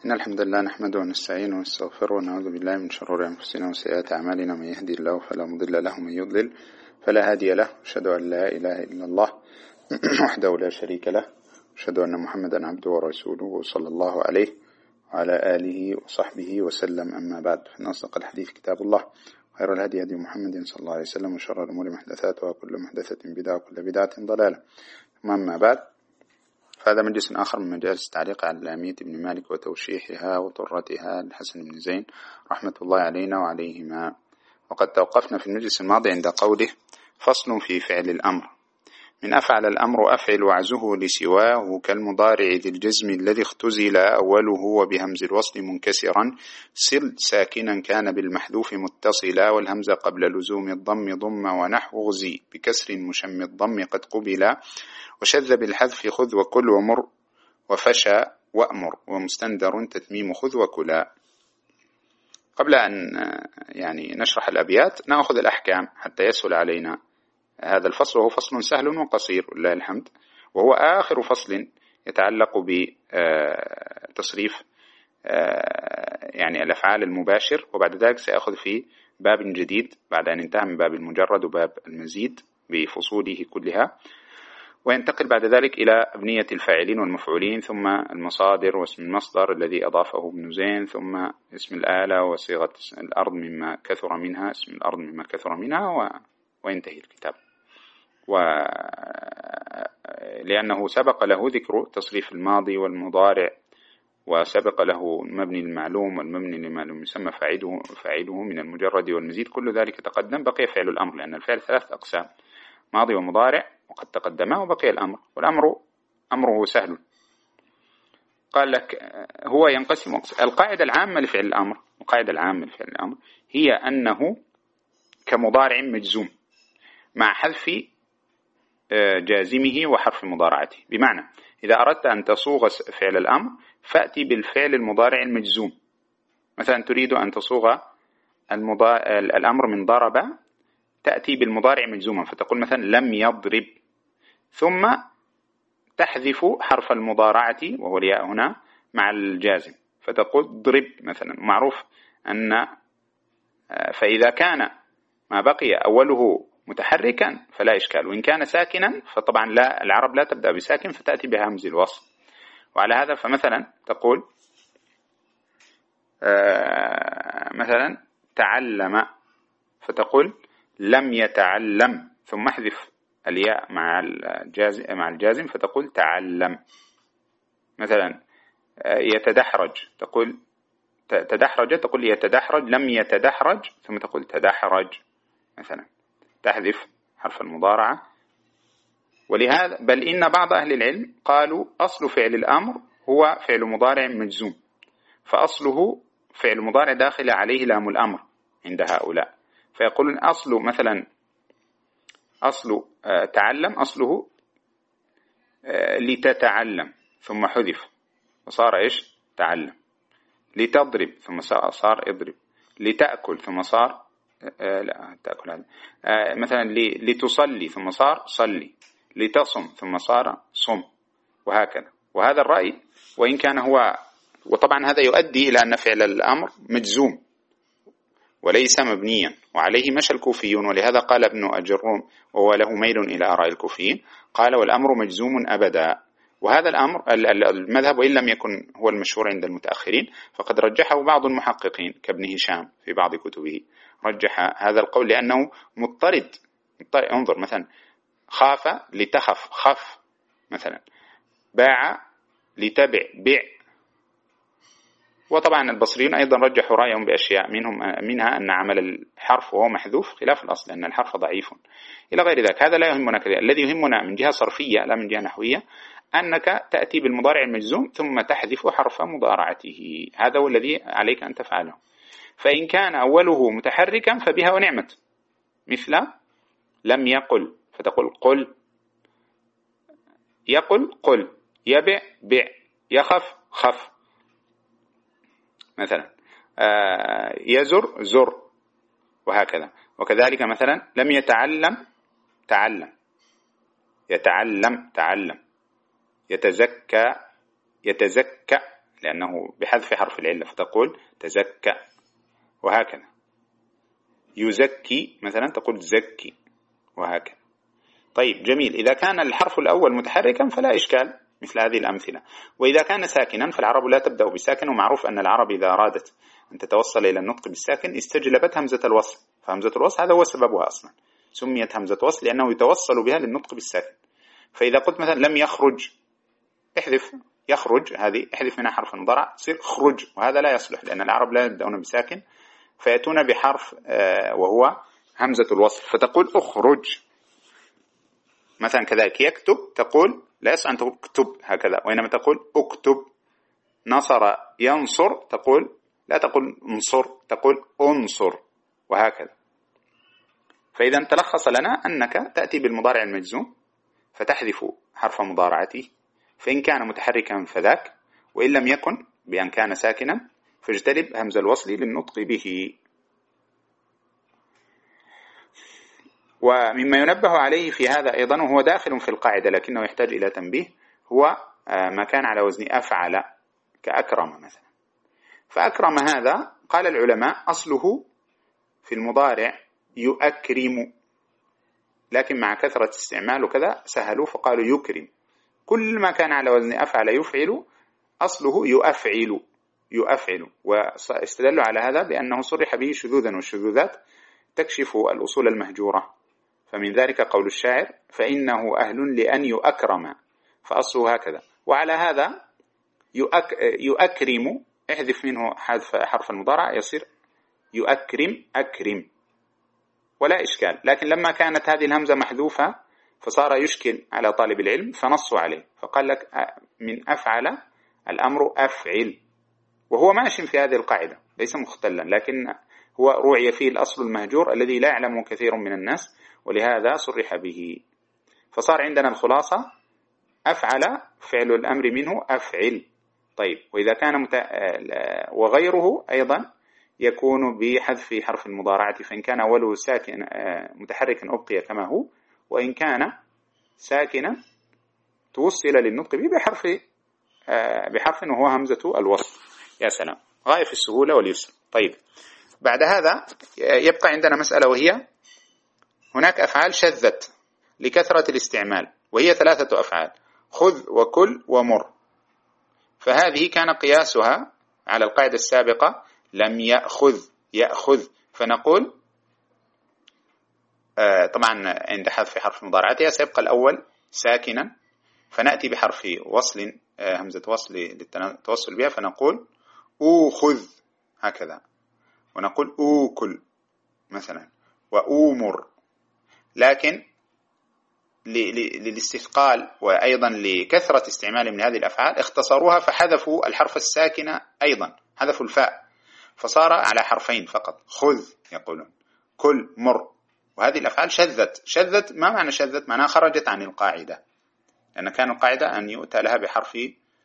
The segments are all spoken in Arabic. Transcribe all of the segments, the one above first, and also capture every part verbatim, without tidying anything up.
إن الحمد لله نحمده ونستعينه ونستغفره ونعوذ بالله من شرور أنفسنا وسيئات أعمالنا. من يهدي الله فلا مضل له ومن يضلل فلا هادي له. أشهد أن لا إله إلا الله وحده لا شريك له، أشهد أن محمدا عبده ورسوله صلى الله عليه وعلى آله وصحبه وسلم. أما بعد، فإن أصدق الحديث كتاب الله، خير الهدي هدي محمد صلى الله عليه وسلم، وشر الأمور محدثاتها وكل محدثة بدعة وكل بدعة ضلالة. أما بعد، فهذا مجلس آخر من مجالس التعليق على لامية ابن مالك وتوشيحها وطرتها للحسن بن زين رحمة الله علينا وعليهما. وقد توقفنا في المجلس الماضي عند قوله: فصل في فعل الأمر. من أفعل الأمر أفعل وعزه لسواه كالمضارع ذي الجزم الذي اختزل أوله وبهمز الوصل منكسرا، سل ساكنا كان بالمحذوف متصلا، والهمزة قبل لزوم الضم ضم ونحو غزي بكسر مشم الضم قد قبلا، وشذ بالحذف خذ وكل ومر وفشى وأمر ومستندر تتميم خذ وكلا. قبل أن يعني نشرح الأبيات نأخذ الأحكام حتى يسهل علينا هذا الفصل، وهو فصل سهل وقصير ولله الحمد، وهو آخر فصل يتعلق بتصريف يعني الأفعال المباشر. وبعد ذلك سأخذ في باب جديد بعد أن انتهى من باب المجرد وباب المزيد بفصوله كلها، وينتقل بعد ذلك إلى أبنية الفاعلين والمفعولين، ثم المصادر واسم المصدر الذي أضافه ابن زين، ثم اسم الآلة وصيغة الأرض مما كثر منها، اسم الأرض مما كثر منها، و... وينتهي الكتاب. ولأنه سبق له ذكر تصريف الماضي والمضارع، وسبق له المبني المعلوم والمبني لما لم يسمى فاعله فاعله من المجرد والمزيد، كل ذلك تقدم. بقي فعل الأمر، لأن الفعل ثلاث أقسام: ماضي ومضارع، وقد تقدما، وبقي الأمر. والأمر أمره سهل. قال لك هو ينقسم. القاعدة العامة لفعل الأمر، القاعدة العامة لفعل الأمر هي أنه كمضارع مجزوم مع حذف جازمه وحرف مضارعته. بمعنى إذا أردت أن تصوغ فعل الأمر فأتي بالفعل المضارع المجزوم. مثلا تريد أن تصوغ الأمر من ضرب، تأتي بالمضارع مجزوما فتقول مثلا لم يضرب، ثم تحذف حرف المضارعة وهو الياء هنا مع الجازم فتقول ضرب مثلا. معروف أن فإذا كان ما بقي أوله متحركا فلا إشكال، وإن كان ساكنا فطبعا لا، العرب لا تبدأ بساكن فتأتي بهمز الوصل. وعلى هذا فمثلا تقول مثلا تعلم، فتقول لم يتعلم، ثم احذف الياء مع الجازم مع الجازم فتقول تعلم. مثلا يتدحرج، تقول تدحرج، تقول يتدحرج، لم يتدحرج، ثم تقول تدحرج مثلا، تحذف حرف المضارعة. ولهذا بل إن بعض أهل العلم قالوا أصل فعل الأمر هو فعل مضارع مجزوم، فأصله فعل مضارع داخل عليه لام الأمر عند هؤلاء، فيقولون أصل مثلا أصل تعلم أصله لتتعلم ثم حذف وصار إيش؟ تعلم. لتضرب ثم صار اضرب. لتأكل ثم صار آه لا تأكل هذا آه مثلا لتصلي ثم صار صلي. لتصم ثم صار صم، وهكذا. وهذا الرأي وإن كان هو، وطبعا هذا يؤدي إلى أن فعل الأمر مجزوم وليس مبنيا، وعليه مشى الكوفيون. ولهذا قال ابن أجروم وهو له ميل إلى آراء الكوفيين، قال والأمر مجزوم أبدا. وهذا الأمر المذهب وإن لم يكن هو المشهور عند المتأخرين، فقد رجحه بعض المحققين كابن هشام في بعض كتبه، رجح هذا القول لأنه مضطرد. انظر مثلا خاف لتخف خف مثلا، باع لتبع بع. وطبعا البصريون أيضا رجحوا رأيهم بأشياء منهم منها أن عمل الحرف وهو محذوف خلاف الأصل، أن الحرف ضعيف إلى غير ذلك. هذا لا يهمنا كذا. الذي يهمنا من جهة صرفية لا من جهة نحوية أنك تأتي بالمضارع المجزوم ثم تحذف حرف مضارعته. هذا هو الذي عليك أن تفعله. فإن كان أوله متحركا فبها ونعمت، مثل لم يقل فتقول قل، يقل قل، يبع بع، يخف خف مثلا، يزر زر، وهكذا. وكذلك مثلا لم يتعلم تعلم، يتعلم تعلم، يتزكى يتزكى لأنه بحذف حرف العلة، فتقول تزكى وهكذا. يزكي مثلا تقول زكي وهكذا. طيب جميل. إذا كان الحرف الأول متحركا فلا إشكال مثل هذه الأمثلة. وإذا كان ساكنا فالعرب لا تبدأ بالساكن، ومعروف أن العرب إذا أرادت أن تتوصل إلى النطق بالساكن استجلبت همزة الوصل، فهمزة الوصل هذا هو سببها أصلا، سميت همزة وصل لأنه يتوصل بها للنطق بالساكن. فإذا قلت مثلا لم يخرج، احذف يخرج، هذه احذف منها حرف المضارع تصير خرج، وهذا لا يصلح لأن العرب لا يبدأون بساكن، فيأتون بحرف وهو همزة الوصل، فتقول أخرج مثلا. كذلك يكتب تقول لا يصح أن تقول اكتب هكذا، وإنما تقول اكتب. نصر ينصر تقول لا تقول انصر، تقول انصر وهكذا. فإذا تلخص لنا أنك تأتي بالمضارع المجزوم فتحذف حرف مضارعته، فإن كان متحركا فذاك، وإن لم يكن بأن كان ساكنا فاجتنب همز الوصل للنطق به. ومما ينبه عليه في هذا أيضا، وهو داخل في القاعدة لكنه يحتاج إلى تنبيه، هو ما كان على وزن أفعل كأكرم مثلا. فأكرم هذا قال العلماء أصله في المضارع يؤكرم، لكن مع كثرة استعمال وكذا سهلوا فقالوا يكرم. كل ما كان على وزن أفعل يفعل أصله يؤفعل يؤفعل، واستدلوا على هذا بأنه صرح به شذوذا، والشذوذات تكشف الأصول المهجورة. فمن ذلك قول الشاعر فإنه أهل لأن يؤكرم، فأصله هكذا. وعلى هذا يؤك يؤكرم احذف منه حذف حرف المضارع يصير يؤكرم أكرم ولا إشكال. لكن لما كانت هذه الهمزة محذوفة فصار يشكل على طالب العلم فنصوا عليه، فقال لك من أفعل الأمر أفعل، وهو ماشي في هذه القاعدة ليس مختلا، لكن هو روعي فيه الأصل المهجور الذي لا يعلمه كثير من الناس، ولهذا صرح به. فصار عندنا الخلاصة أفعل فعل الأمر منه أفعل. طيب وإذا كان مت... وغيره أيضا يكون بحذف حرف المضارعة، فإن كان أوله ساكن متحركا أبقي كما هو، وإن كان ساكنا توصل للنطق به بحرف بحرف وهو همزة الوصل. يا سلام، غاية في السهولة واليسر. طيب بعد هذا يبقى عندنا مسألة، وهي هناك أفعال شذت لكثرة الاستعمال، وهي ثلاثة أفعال: خذ وكل ومر. فهذه كان قياسها على القاعدة السابقة لم يأخذ يأخذ، فنقول آه طبعا عند حذف حرف مضارعتها سيبقى الأول ساكنا، فنأتي بحرف وصل آه همزة وصل للتوصل بها، فنقول أوخذ هكذا، ونقول أوكل مثلا، وأومر. لكن للاستثقال وأيضا لكثرة استعمال من هذه الأفعال اختصروها فحذفوا الحرف الساكن، أيضا حذفوا الفاء، فصار على حرفين فقط: خذ يقولون، كل، مر. وهذه الأفعال شذت. شذت ما معنى شذت؟ معناها خرجت عن القاعدة، لأن كان القاعدة أن يؤتى لها بحرف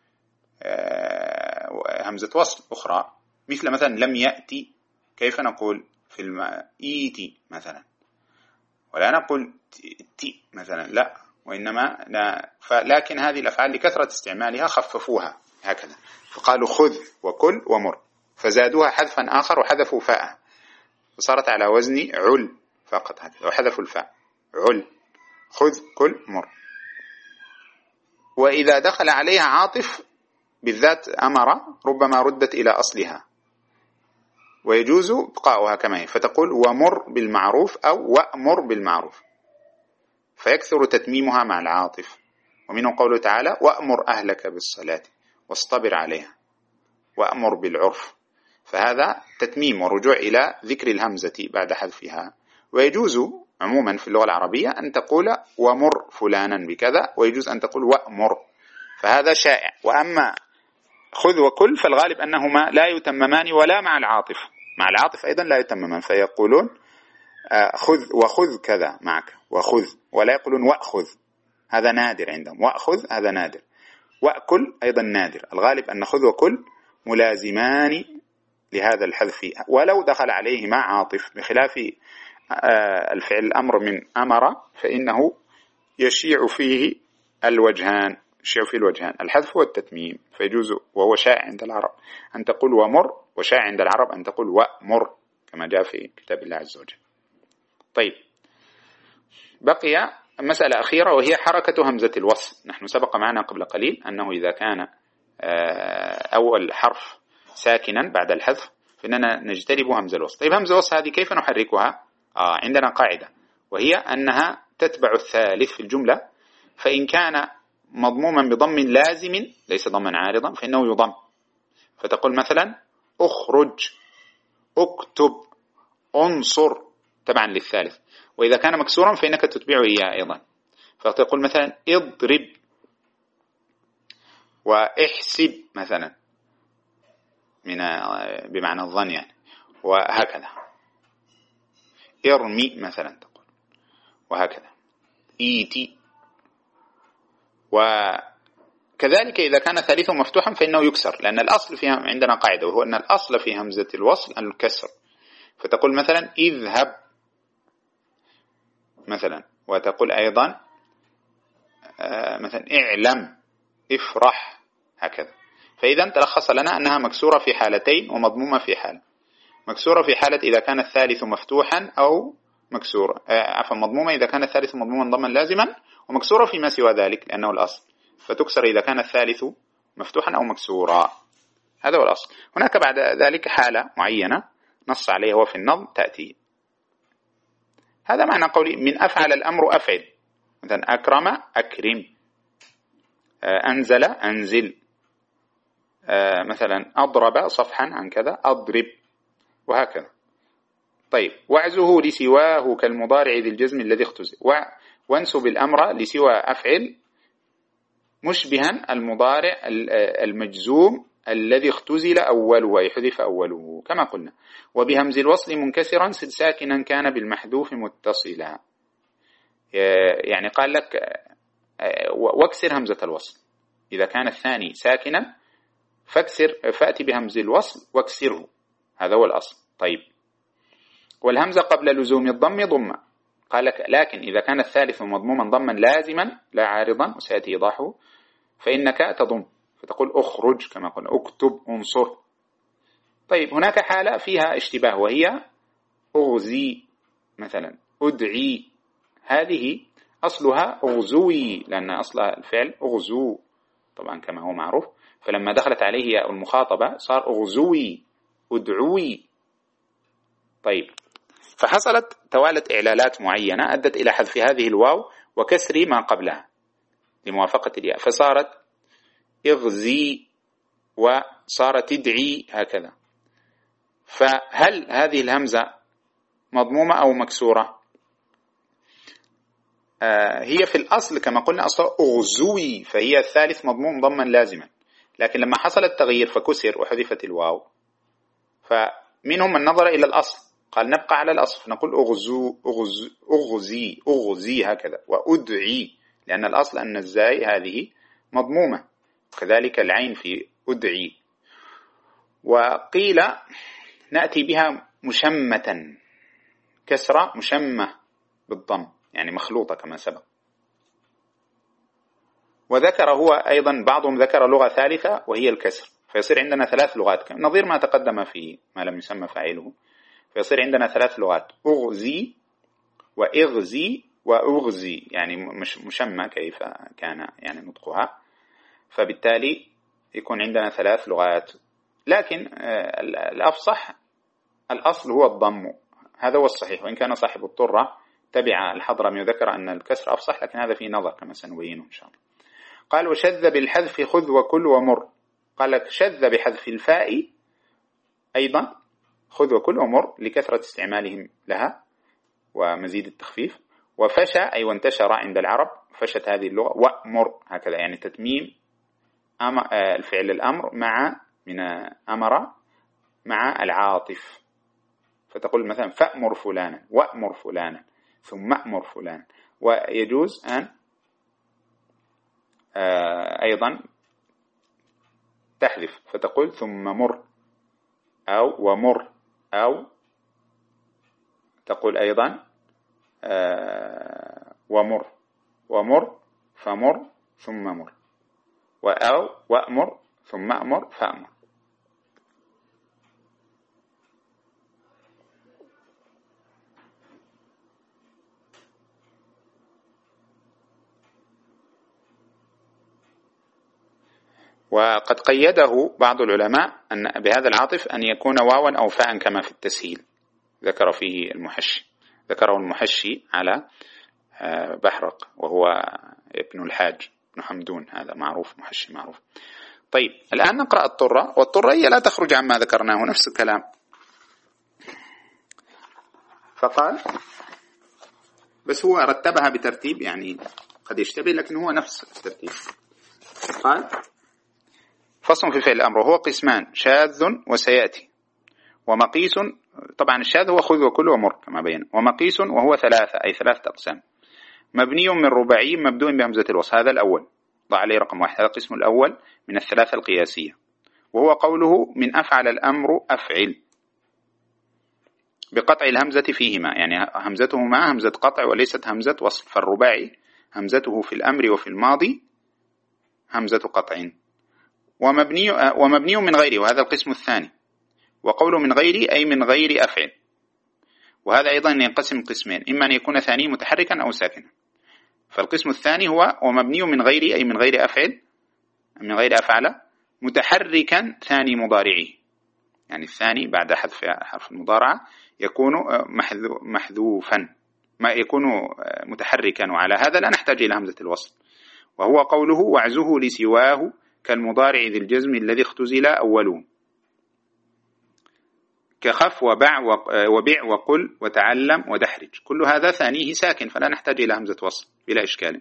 همزة وصل أخرى، مثل مثلا لم يأتي، كيف نقول في الماء إيتي مثلا، ولا نقول تي مثلا، لا، وإنما لا. لكن هذه الأفعال لكثرة استعمالها خففوها هكذا، فقالوا خذ وكل ومر، فزادوها حذفا آخر وحذفوا فاء، فصارت على وزن عل فقط هكذا، وحذفوا الفاء عل، خذ كل مر. وإذا دخل عليها عاطف بالذات أمر ربما ردت إلى أصلها، ويجوز بقاؤها كما هي، فتقول ومر بالمعروف أو وأمر بالمعروف، فيكثر تتميمها مع العاطف. ومنه قوله تعالى وأمر أهلك بالصلاة واصطبر عليها، وأمر بالعرف، فهذا تتميم ورجوع إلى ذكر الهمزة بعد حذفها. ويجوز عموما في اللغة العربية أن تقول ومر فلانا بكذا، ويجوز أن تقول وأمر، فهذا شائع. وأما خذ وكل فالغالب أنهما لا يتممان ولا مع العاطف، مع العاطف أيضا لا يتممان، فيقولون خذ وخذ كذا معك وخذ، ولا يقولون وأخذ، هذا نادر عندهم، وأخذ هذا نادر، وأكل أيضا نادر. الغالب أن خذ وكل ملازمان لهذا الحذف ولو دخل عليهما عاطف، بخلاف الفعل الأمر من أمر فإنه يشيع فيه الوجهان، الشيء فيه الوجهان، الحذف والتتميم، فيجوز وهو شائع عند العرب أن تقول ومر، وشائع عند العرب أن تقول ومر كما جاء في كتاب الله عز وجل. طيب، بقي مسألة أخيرة وهي حركة همزة الوصل. نحن سبق معنا قبل قليل أنه إذا كان أول حرف ساكنا بعد الحذف فإننا نجتنب همزة الوصل. طيب، همزة الوصل هذه كيف نحركها؟ آه عندنا قاعدة، وهي أنها تتبع الثالث في الجملة، فإن كان مضموما بضم لازم ليس ضما عارضا فإنه يضم، فتقول مثلا أخرج، أكتب، أنصر تبعا للثالث. وإذا كان مكسورا فإنك تتبعه إياه أيضا، فتقول مثلا اضرب، واحسب مثلا من بمعنى الظن يعني، وهكذا. ارمي مثلا تقول، وهكذا. ايتي. وكذلك إذا كان ثالثه مفتوحا فإنه يكسر، لأن الأصل فيها عندنا قاعدة، وهو أن الأصل في همزة الوصل الكسر، فتقول مثلا اذهب مثلا، وتقول أيضا آه مثلا اعلم، افرح، هكذا. فإذا تلخص لنا أنها مكسورة في حالتين ومضمومة في حالة. مكسورة في حالة إذا كان الثالث مفتوحا أو مكسورة عفوا مضمومة إذا كان الثالث مضموما ضما لازما، ومكسورة فيما سوى ذلك لأنه الأصل، فتكسر إذا كان الثالث مفتوحا أو مكسورا. هذا هو الأصل. هناك بعد ذلك حالة معينة نص عليها وفي النظم تأتي. هذا معنى قولي من أفعل الأمر أفعل، مثلا أكرم أكرم، أنزل أنزل، مثلا أضرب صفحا عن كذا أضرب، وهكذا. طيب، وعزه لسواه كالمضارع ذي الجزم الذي اختزل، وانسب الأمر لسوى أفعل مشبها المضارع المجزوم الذي اختزل أوله أي حذف أوله كما قلنا. وبهمز الوصل منكسرا سد ساكنا كان بالمحذوف متصلا. يعني قال لك واكسر همزة الوصل، إذا كان الثاني ساكنا فاكسر فأتي بهمز الوصل واكسره، هذا هو الأصل. طيب، والهمزة قبل لزوم الضم ضمة، قال لك لكن إذا كان الثالث مضموما ضما لازما لا عارضا وسيأتي إيضاحه فإنك تضم، فتقول أخرج كما قلنا، أكتب، أنصر. طيب، هناك حالة فيها اشتباه وهي أغزي مثلا، أدعي، هذه أصلها أغزوي لأن أصلها الفعل أغزو طبعا كما هو معروف، فلما دخلت عليه المخاطبة صار أغزوي، أدعوي. طيب، فحصلت توالت إعلالات معينة أدت إلى حذف هذه الواو وكسر ما قبلها لموافقة الياء، فصارت اغزي وصارت ادعي، هكذا. فهل هذه الهمزة مضمومة أو مكسورة؟ آه هي في الأصل كما قلنا أصلا أغزوي، فهي الثالث مضموم ضما لازما، لكن لما حصل التغيير فكسر وحذفت الواو، فمنهم من نظر إلى الأصل قال نبقى على الأصل فنقول أغزو أغزو أغزي أغزي هكذا، وأدعي لأن الأصل أن الزاي هذه مضمومة، كذلك العين في أدعي. وقيل نأتي بها مشمة كسرة مشمة بالضم يعني مخلوطة كما سبق. وذكر هو أيضا بعضهم ذكر لغة ثالثة وهي الكسر، فيصير عندنا ثلاث لغات نظير ما تقدم في ما لم يسمى فاعله، فيصير عندنا ثلاث لغات أغزي وإغزي وأغزي، يعني مش مشمة كيف كان يعني نطقها، فبالتالي يكون عندنا ثلاث لغات. لكن الأفصح الأصل هو الضم، هذا هو الصحيح، وإن كان صاحب الطرة تبع الحضرمي وذكر أن الكسر أفصح، لكن هذا فيه نظر كما سنبينه إن شاء الله. قال وشذ بالحذف خذ وكل ومر، قال لك شذ بحذف الفاء أيضا خذ وكل ومر لكثرة استعمالهم لها ومزيد التخفيف. وفشى أي وانتشر عند العرب، فشت هذه اللغة، وأمر هكذا يعني تتميم الفعل الأمر مع من أمر مع العاطف، فتقول مثلا فأمر فلانا وأمر فلانا ثم أمر فلانا. ويجوز أن أيضا تحذف فتقول ثم مر أو ومر، أو تقول أيضا ومر ومر فمر ثم مر، وأو وأمر ثم أمر فأمر. وقد قيده بعض العلماء أن بهذا العاطف أن يكون واوا أو فاء كما في التسهيل، ذكر فيه المحشي، ذكره المحشي على بحرق وهو ابن الحاج ابن حمدون، هذا معروف، محشي معروف. طيب الآن نقرأ الطرة، والطرة هي لا تخرج عما ذكرناه، نفس الكلام. فقال، بس هو رتبها بترتيب يعني قد يشتبه، لكن هو نفس الترتيب. قال: فصل في فعل الأمر، وهو قسمان: شاذ وسيأتي، ومقيس. طبعا الشاذ هو خذ وكل ومر كما بين، ومقيس وهو ثلاثة أي ثلاثة أقسام. مبني من رباعي مبدوء بهمزة الوصل، هذا الأول، ضع عليه رقم واحد، هذا القسم الأول من الثلاثة القياسية، وهو قوله من أفعل الأمر أفعل بقطع الهمزة فيهما، يعني همزتهما همزة قطع وليست همزة وصل، فالرباعي همزته في الأمر وفي الماضي همزة قطع. ومبني, ومبني من غيره، وهذا القسم الثاني، وقوله من غيري أي من غير أفعل، وهذا أيضا ينقسم قسمين، إما أن يكون ثاني متحركا أو ساكنا. فالقسم الثاني هو ومبني من غير أي من غير أفعل، من غير أفعل، متحركا ثاني مضارعه، يعني الثاني بعد حذف حرف المضارعة يكون محذوفا، ما يكون متحركا، وعلى هذا لا نحتاج إلى همزة الوصل. وهو قوله وعزه لسواه كالمضارع ذي الجزم الذي اختزل أوله، كخف وبع وبع وقل وتعلم ودحرج، كل هذا ثانيه ساكن فلا نحتاج إلى همزة وصل بلا إشكال.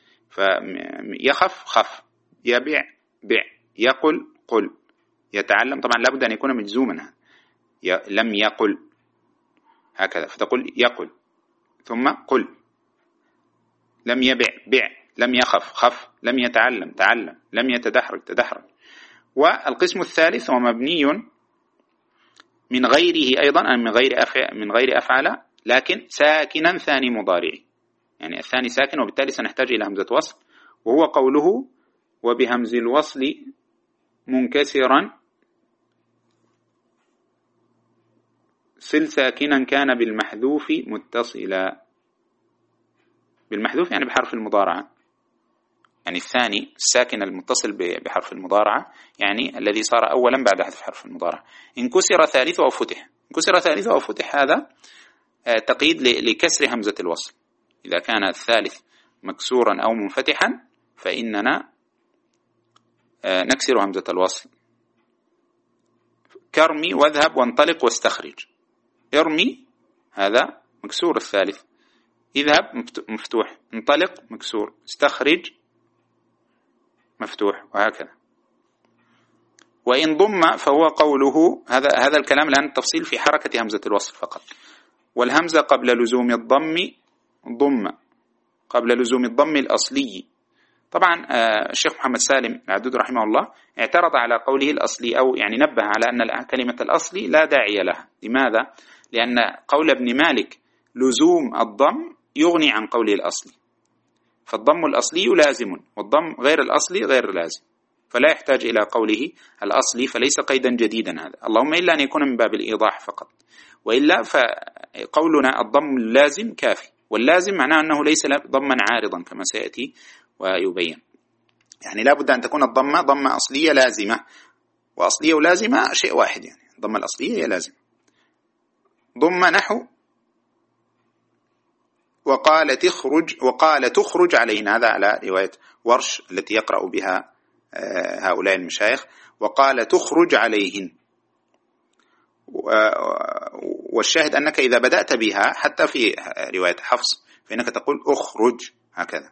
فيخف خف، يبع بع، يقل قل، يتعلم طبعا لابد أن يكون مجزوما، لم يقل هكذا فتقول يقل، ثم قل، لم يبع بع، لم يخف خف، لم يتعلم تعلم، لم يتدحرج تدحرج. والقسم الثالث ومبني من غيره أيضا، من غير أفعل، من غير أفعل لكن ساكنا ثاني مضارعي، يعني الثاني ساكن وبالتالي سنحتاج إلى همزة وصل، وهو قوله وبهمز الوصل منكسرا صل ساكنا كان بالمحذوف متصلا. بالمحذوف يعني بحرف المضارعة، يعني الثاني الساكن المتصل بحرف المضارعة، يعني الذي صار أولا بعد حذف حرف المضارعة. انكسر ثالثه أو فتح، انكسر ثالثه أو فتح هذا تقييد لكسر همزة الوصل، إذا كان الثالث مكسورا أو منفتحا فإننا نكسر همزة الوصل. كرمي واذهب وانطلق واستخرج، ارمي هذا مكسور الثالث، اذهب مفتوح، انطلق مكسور، استخرج مفتوح، وهكذا. وإن ضم فهو قوله، هذا هذا الكلام الآن التفصيل في حركة همزة الوصل فقط. والهمزة قبل لزوم الضم ضم، قبل لزوم الضم الأصلي. طبعا الشيخ محمد سالم العدود رحمه الله اعترض على قوله الأصلي، أو يعني نبه على أن كلمة الأصلي لا داعي لها. لماذا؟ لأن قول ابن مالك لزوم الضم يغني عن قوله الأصلي، فالضم الأصلي لازم والضم غير الأصلي غير لازم، فلا يحتاج إلى قوله الأصلي، فليس قيدا جديدا هذا، اللهم إلا أن يكون من باب الإيضاح فقط، وإلا فقولنا الضم اللازم كافي، واللازم معناه أنه ليس ضما عارضا كما سيأتي ويبين، يعني لا بد أن تكون الضمة ضمة أصلية لازمة، وأصلية ولازمة شيء واحد، يعني الضمة الأصلية هي لازمة. ضم نحو وقال تخرج، وقال تخرج علينا، هذا على رواية ورش التي يقرأ بها هؤلاء المشايخ، وقال تخرج عليهن. والشاهد أنك إذا بدأت بها حتى في رواية حفص فإنك تقول أخرج هكذا.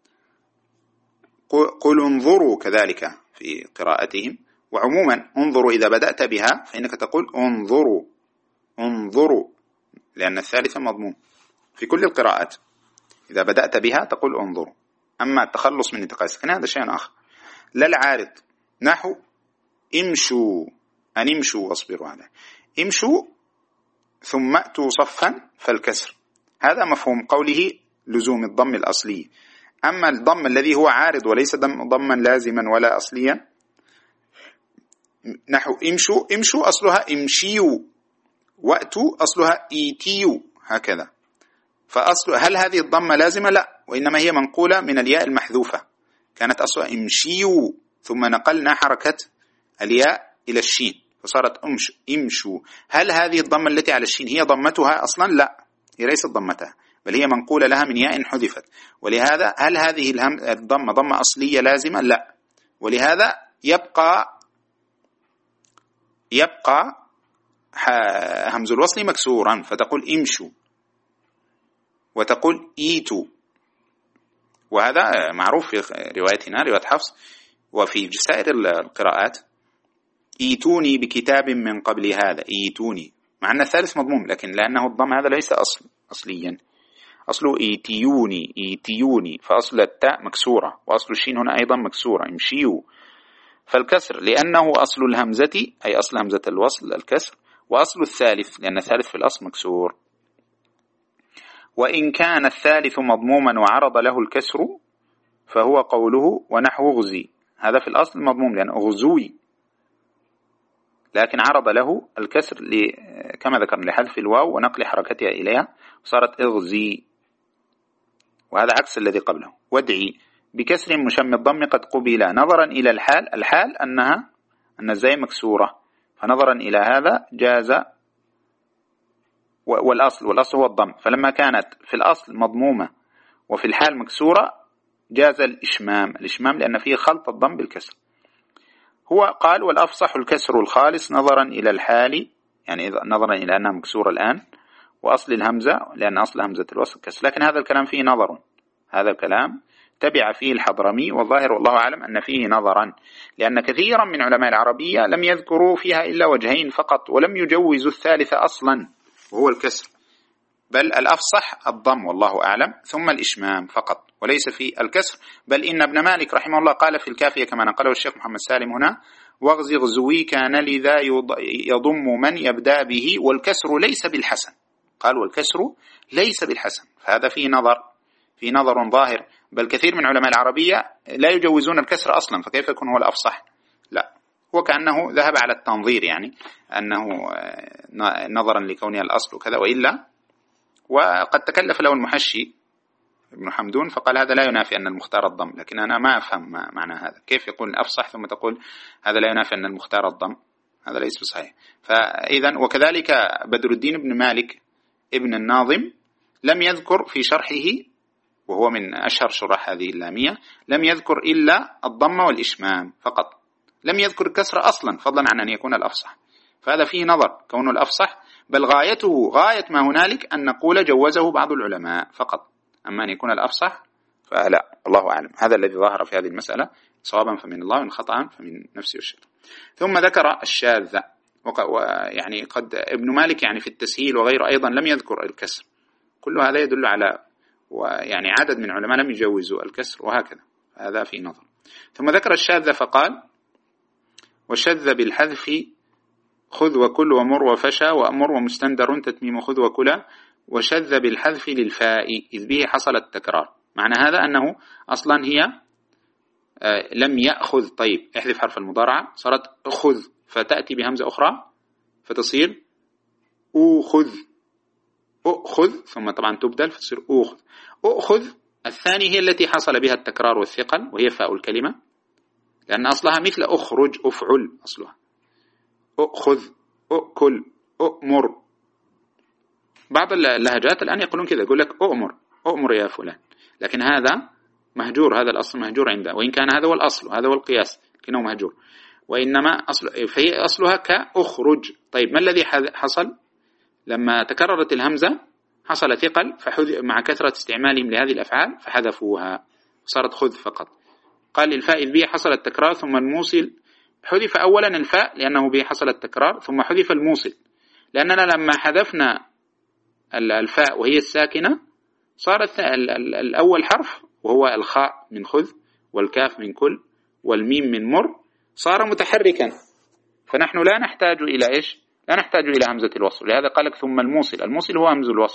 قل انظروا كذلك في قراءتهم، وعموما انظروا إذا بدأت بها فإنك تقول انظروا انظروا، لأن الثالثة مضموم في كل القراءات، إذا بدأت بها تقول انظروا. أما التخلص من انتقاء السكن هذا شيء آخر. لا العارض نحو امشوا، أن امشوا واصبروا عليه، امشوا ثم أتوا صفا فالكسر، هذا مفهوم قوله لزوم الضم الأصلي، أما الضم الذي هو عارض وليس ضما لازما ولا أصليا، نحو امشوا، امشوا أصلها امشيوا، وأتوا أصلها ايتيوا، هكذا. فأصل هل هذه الضمة لازمة؟ لا، وإنما هي منقولة من الياء المحذوفة، كانت أصلها امشيوا ثم نقلنا حركة الياء إلى الشين فصارت امش امشوا. هل هذه الضمة التي على الشين هي ضمتها أصلا؟ لا، هي ليست ضمتها، بل هي منقولة لها من ياء حذفت. ولهذا هل هذه الضمة ضمة أصلية لازمة؟ لا، ولهذا يبقى يبقى همز الوصل مكسورا، فتقول امشوا وتقول ايتوا، وهذا معروف في روايتنا رواية حفص وفي سائر القراءات، ايتوني بكتاب من قبل هذا، ايتوني، مع أن الثالث مضموم، لكن لأنه الضم هذا ليس أصل أصليا، أصله ايتيوني ايتيوني، فأصل التاء مكسورة وأصل الشين هنا أيضا مكسورة، امشيوا. فالكسر لأنه أصل الهمزة، أي أصل همزة الوصل الكسر، وأصل الثالث لأن الثالث في الأصل مكسور. وإن كان الثالث مضموما وعرض له الكسر فهو قوله ونحو غزي، هذا في الأصل مضموم لأن غزوي، لكن عرض له الكسر كما ذكرنا لحذف الواو ونقل حركتها إليها صارت اغزي، وهذا عكس الذي قبله. وادعي بكسر مشم الضم قد قبل نظرا إلى الحال، الحال أنها أن الزاي مكسورة، فنظرا إلى هذا جاز، والأصل والأصل هو الضم، فلما كانت في الأصل مضمومة وفي الحال مكسورة جاز الإشمام، الإشمام لأن فيه خلط الضم بالكسر. هو قال والأفصح الكسر الخالص نظرا إلى الحال، يعني نظرا إلى أنها مكسورة الآن، وأصل الهمزة لأن أصل همزة الوصل كسر، لكن هذا الكلام فيه نظر، هذا الكلام تبع فيه الحضرمي، والظاهر والله أعلم أن فيه نظرا، لأن كثيرا من علماء العربية لم يذكروا فيها إلا وجهين فقط، ولم يجوزوا الثالث أصلا وهو الكسر، بل الأفصح الضم والله أعلم ثم الإشمام فقط، وليس في الكسر. بل إن ابن مالك رحمه الله قال في الكافية كما نقله الشيخ محمد سالم هنا: واغزي غزوي كان لذا يضم من يبدأ به والكسر ليس بالحسن، قال والكسر ليس بالحسن، فهذا فيه نظر، في نظر ظاهر، بل كثير من علماء العربية لا يجوزون الكسر أصلا، فكيف يكون هو الأفصح؟ لا، هو كأنه ذهب على التنظير، يعني أنه نظرا لكونها الأصل وكذا، وإلا وقد تكلف له المحشي ابن حمدون فقال هذا لا ينافي أن المختار الضم، لكن أنا ما أفهم معنى هذا، كيف يقول الأفصح ثم تقول هذا لا ينافي أن المختار الضم، هذا ليس بصحيح. فإذا وكذلك بدر الدين بن مالك ابن الناظم لم يذكر في شرحه، وهو من أشهر شرح هذه اللامية، لم يذكر إلا الضم والإشمام فقط، لم يذكر الكسر أصلا فضلا عن أن يكون الأفصح، فهذا فيه نظر كونه الأفصح، بل غايته غاية ما هنالك أن نقول جوزه بعض العلماء فقط، أما أن يكون الأفصح فلا، الله أعلم. هذا الذي ظهر في هذه المسألة، صوابا فمن الله وإن خطأ فمن نفسي والشيطان. ثم ذكر الشاذ، ويعني قد ابن مالك يعني في التسهيل وغيره أيضا لم يذكر الكسر، كل هذا يدل على ويعني عدد من علماء لم يجوزوا الكسر، وهكذا هذا في نظر. ثم ذكر الشاذ فقال: وشذ بالحذف خذ وكل ومر وفشى وأمر ومستندر تتميم خذ وكلا، وشذ بالحذف للفاء إذ به حصل التكرار. معنى هذا أنه أصلا هي آه لم يأخذ، طيب احذف حرف المضارعة صارت أخذ، فتأتي بهمزة أخرى فتصير أخذ، أخذ ثم طبعا تبدل فتصير أخذ، أخذ. الثاني هي التي حصل بها التكرار والثقل وهي فاء الكلمة، لأن أصلها مثل أخرج أفعل أصلها، أخذ أكل أؤمر. بعض اللهجات الآن يقولون كذا، يقول لك أؤمر أؤمر يا فلان، لكن هذا مهجور، هذا الأصل مهجور عنده، وإن كان هذا هو الأصل هذا هو القياس لكنه مهجور، وإنما أصل فهي أصلها كأخرج. طيب ما الذي حصل لما تكررت الهمزة؟ حصل ثقل مع كثرة استعمالهم لهذه الأفعال فحذفوها صارت خذ فقط. قال للفاء به حصل التكرار ثم الموصل حذف أولا الفاء لأنه به حصل التكرار، ثم حذف الموصل لأننا لما حذفنا الفاء وهي الساكنة صار الأول حرف وهو الخاء من خذ والكاف من كل والميم من مر صار متحركا، فنحن لا نحتاج إلى إيش؟ لا نحتاج إلى همزة الوصل، لهذا قال لك ثم الموصل، الموصل هو همز الوصل،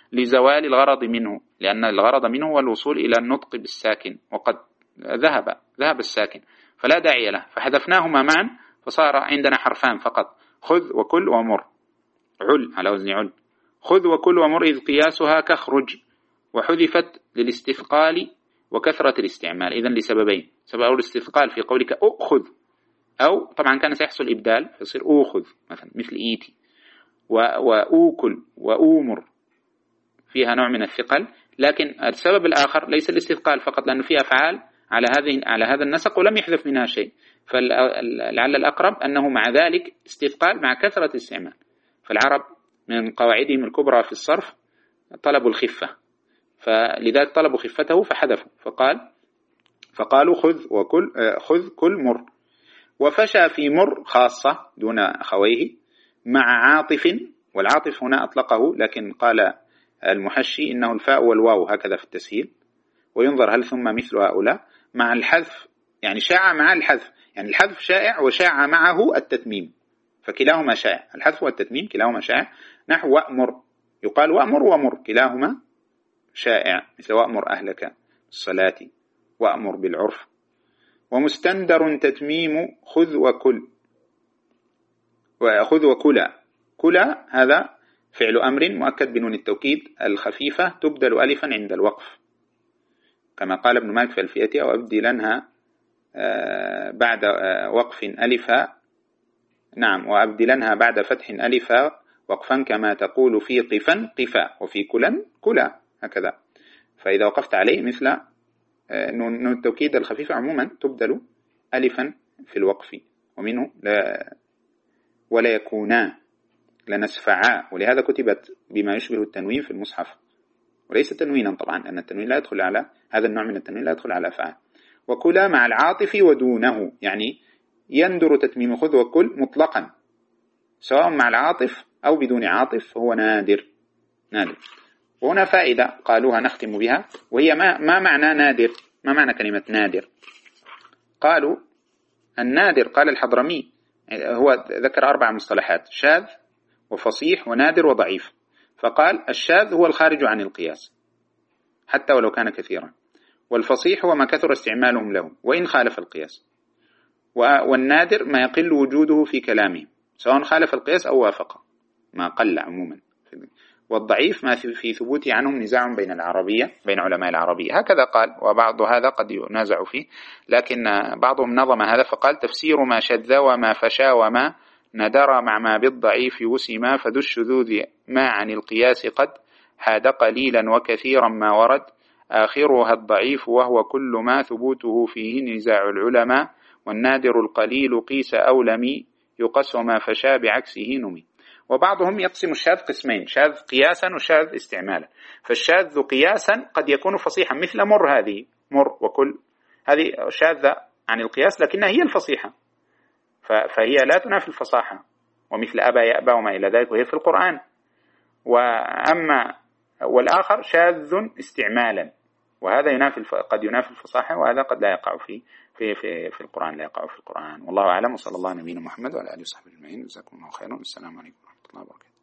لزوال الغرض منه، لأن الغرض منه هو الوصول إلى النطق بالساكن، وقد ذهب ذهب الساكن فلا داعي له، فحذفناهما معا فصار عندنا حرفان فقط، خذ وكل ومر. عل على وزن عل، خذ وكل ومر إذ قياسها كخرج، وحذفت للاستثقال وكثرة الاستعمال، إذن لسببين: سبب الاستثقال في قولك أخذ، أو طبعا كان سيحصل إبدال فيصير أخذ مثلا مثل إيتي، وأوكل وأومر فيها نوع من الثقل. لكن السبب الآخر ليس الاستثقال فقط، لأنه فيها أفعال على هذه على هذا النسق ولم يحذف منها شيء، فلعل الأقرب أنه مع ذلك استثقال مع كثرة الاستعمال. فالعرب من قواعدهم الكبرى في الصرف طلبوا الخفة، فلذلك طلبوا خفته فحذفوا، فقال فقالوا خذ وكل خذ كل مر. وفشى في مر خاصة دون أخويه مع عاطف، والعاطف هنا أطلقه، لكن قال المحشي إنه الفاء والواو هكذا في التسهيل، وينظر هل ثم مثل هؤلاء مع الحذف، يعني شاع مع الحذف، يعني الحذف شائع وشاع معه التتميم، فكلاهما شائع، الحذف والتتميم كلاهما شائع. نحو وأمر، يقال وأمر ومر كلاهما شائع، مثل وأمر أهلك الصلاة، وأمر بالعرف. ومستندر تتميم خذ وكل، وخذ وكلا، كلا هذا فعل أمر مؤكد بنون التوكيد الخفيفة تبدل ألفا عند الوقف، كما قال ابن مالك في ألفيته: أو أبدلنها بعد وقف ألفا، نعم، وأبدلنها بعد فتح ألفا وقفا كما تقول في قفا قفا، وفي كلا كلا، هكذا. فإذا وقفت عليه مثل نون التوكيد الخفيفة عموما تبدل ألفا في الوقف، ومنه لا ولا يكونا لنسفعا، ولهذا كتبت بما يشبه التنوين في المصحف، وليس تنوينا طبعا، لأن التنوين لا يدخل على هذا النوع من التنوين، لا يدخل على فعل. وكلا مع العاطف ودونه، يعني يندر تتميم خذ وكل مطلقا سواء مع العاطف أو بدون عاطف، هو نادر نادر. وهنا فائدة قالوها نختم بها، وهي ما, ما معنى نادر، ما معنى كلمة نادر؟ قالوا النادر، قال الحضرمي، هو ذكر أربع مصطلحات: شاذ وفصيح ونادر وضعيف، فقال الشاذ هو الخارج عن القياس حتى ولو كان كثيرا، والفصيح هو ما كثر استعمالهم له وإن خالف القياس، والنادر ما يقل وجوده في كلامه سواء خالف القياس أو وافقه، ما قل عموما، والضعيف ما في ثبوته عنهم نزاع بين العربية بين علماء العربية، هكذا قال. وبعض هذا قد ينازع فيه، لكن بعضهم نظم هذا فقال: تفسير ما شذ وما فشى وما ندر مع ما بالضعيف وسما، فذو الشذوذ ما عن القياس قد حاد قليلا وكثيرا ما ورد، آخرها الضعيف وهو كل ما ثبوته فيه نزاع العلماء، والنادر القليل قيس أولمي يقس وما فشى بعكسه نمي. وبعضهم يقسم الشاذ قسمين: شاذ قياسا وشاذ استعمالا. فالشاذ قياسا قد يكون فصيحا مثل مر، هذه مر وكل هذه شاذة عن القياس لكنها هي الفصيحة، فهي لا تنافي الفصاحة، ومثل أبا يأبى وما إلى ذلك وهي في القرآن. وأما والآخر شاذ استعمالا، وهذا ينافي قد ينافي الفصاحة، وهذا قد لا يقع في في في في القرآن، لا يقع في القرآن. والله أعلم، وصلى الله على نبينا محمد وعلى آله وصحبه أجمعين. جزاكم الله خيرا، والسلام عليكم ورحمة الله وبركاته.